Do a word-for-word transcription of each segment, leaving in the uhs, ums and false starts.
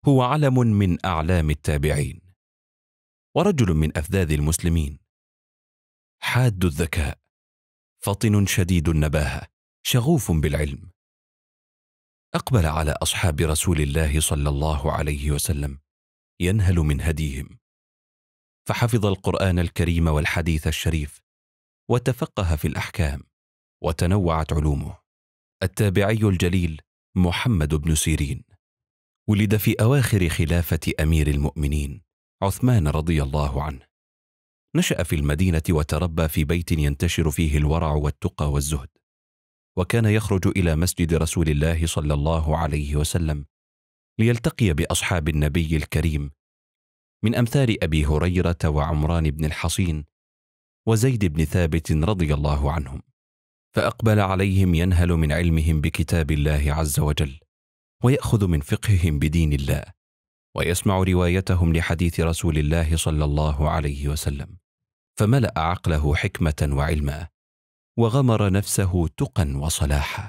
هو علم من أعلام التابعين، ورجل من أفذاذ المسلمين، حاد الذكاء، فطن شديد النباهة، شغوف بالعلم. أقبل على أصحاب رسول الله صلى الله عليه وسلم ينهل من هديهم، فحفظ القرآن الكريم والحديث الشريف، وتفقه في الأحكام، وتنوعت علومه. التابعي الجليل محمد بن سيرين ولد في أواخر خلافة أمير المؤمنين عثمان رضي الله عنه. نشأ في المدينة وتربى في بيت ينتشر فيه الورع والتقى والزهد، وكان يخرج إلى مسجد رسول الله صلى الله عليه وسلم ليلتقي بأصحاب النبي الكريم من أمثال أبي هريرة وعمران بن الحصين وزيد بن ثابت رضي الله عنهم، فأقبل عليهم ينهل من علمهم بكتاب الله عز وجل، ويأخذ من فقههم بدين الله، ويسمع روايتهم لحديث رسول الله صلى الله عليه وسلم، فملأ عقله حكمة وعلما، وغمر نفسه تقى وصلاحا.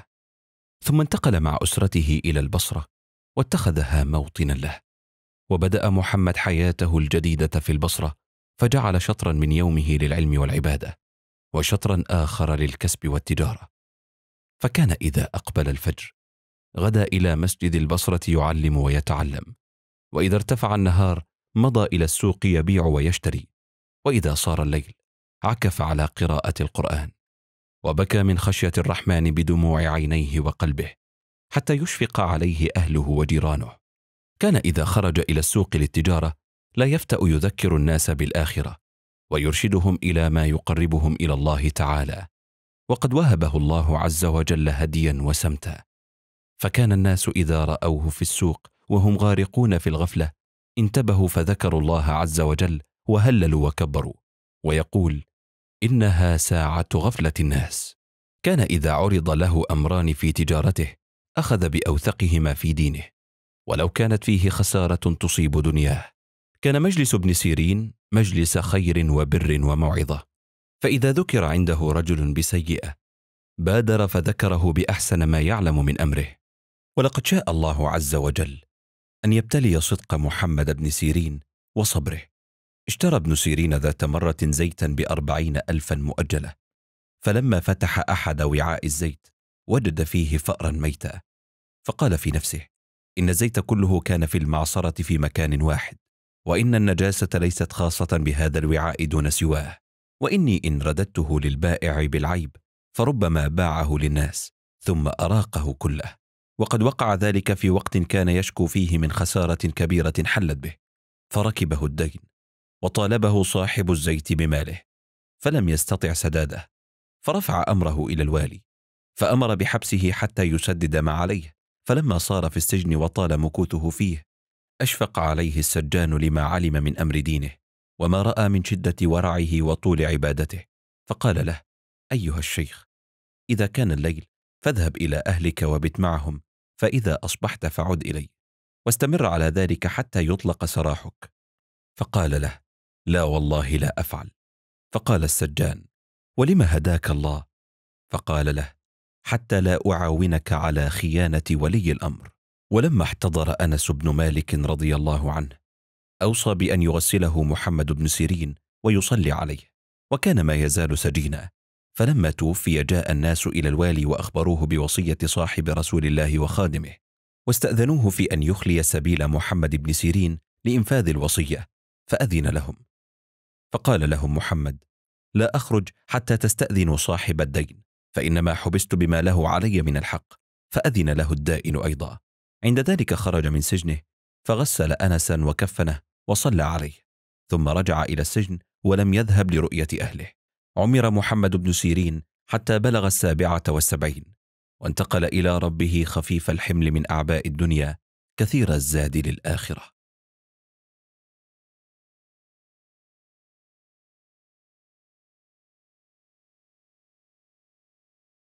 ثم انتقل مع أسرته إلى البصرة، واتخذها موطنا له. وبدأ محمد حياته الجديدة في البصرة، فجعل شطرا من يومه للعلم والعبادة، وشطرا آخر للكسب والتجارة. فكان إذا أقبل الفجر غدا إلى مسجد البصرة يعلم ويتعلم، وإذا ارتفع النهار مضى إلى السوق يبيع ويشتري، وإذا صار الليل عكف على قراءة القرآن، وبكى من خشية الرحمن بدموع عينيه وقلبه، حتى يشفق عليه أهله وجيرانه. كان إذا خرج إلى السوق للتجارة لا يفتأ يذكر الناس بالآخرة، ويرشدهم إلى ما يقربهم إلى الله تعالى، وقد وهبه الله عز وجل هديا وسمتا. فكان الناس إذا رأوه في السوق وهم غارقون في الغفلة انتبهوا فذكروا الله عز وجل وهللوا وكبروا، ويقول: إنها ساعة غفلة الناس. كان إذا عرض له أمران في تجارته أخذ بأوثقهما في دينه، ولو كانت فيه خسارة تصيب دنياه. كان مجلس ابن سيرين مجلس خير وبر وموعظة، فإذا ذكر عنده رجل بسيئة بادر فذكره بأحسن ما يعلم من أمره. ولقد شاء الله عز وجل أن يبتلي صدق محمد بن سيرين وصبره. اشترى ابن سيرين ذات مرة زيتا بأربعين ألفا مؤجلة، فلما فتح أحد وعاء الزيت وجد فيه فأرا ميتا، فقال في نفسه: إن الزيت كله كان في المعصرة في مكان واحد، وإن النجاسة ليست خاصة بهذا الوعاء دون سواه، وإني إن رددته للبائع بالعيب فربما باعه للناس ثم أراقه كله. وقد وقع ذلك في وقت كان يشكو فيه من خسارة كبيرة حلت به، فركبه الدين، وطالبه صاحب الزيت بماله، فلم يستطع سداده، فرفع أمره إلى الوالي، فأمر بحبسه حتى يسدد ما عليه. فلما صار في السجن وطال مكوثه فيه أشفق عليه السجان لما علم من أمر دينه، وما رأى من شدة ورعه وطول عبادته، فقال له: أيها الشيخ، إذا كان الليل فاذهب إلى أهلك وبت معهم، فإذا أصبحت فعد إلي، واستمر على ذلك حتى يطلق سراحك. فقال له: لا والله لا أفعل. فقال السجان: ولم هداك الله؟ فقال له: حتى لا أعاونك على خيانة ولي الأمر. ولما احتضر أنس بن مالك رضي الله عنه أوصى بأن يغسله محمد بن سيرين ويصلي عليه، وكان ما يزال سجينا. فلما توفي جاء الناس إلى الوالي وأخبروه بوصية صاحب رسول الله وخادمه، واستأذنوه في أن يخلي سبيل محمد بن سيرين لإنفاذ الوصية، فأذن لهم. فقال لهم محمد: لا أخرج حتى تستأذنوا صاحب الدين، فإنما حبست بما له علي من الحق. فأذن له الدائن أيضا. عند ذلك خرج من سجنه فغسل أنسا وكفنه وصلى عليه، ثم رجع إلى السجن ولم يذهب لرؤية أهله. عمر محمد بن سيرين حتى بلغ السابعة والسبعين، وانتقل إلى ربه خفيف الحمل من أعباء الدنيا كثير الزاد للآخرة.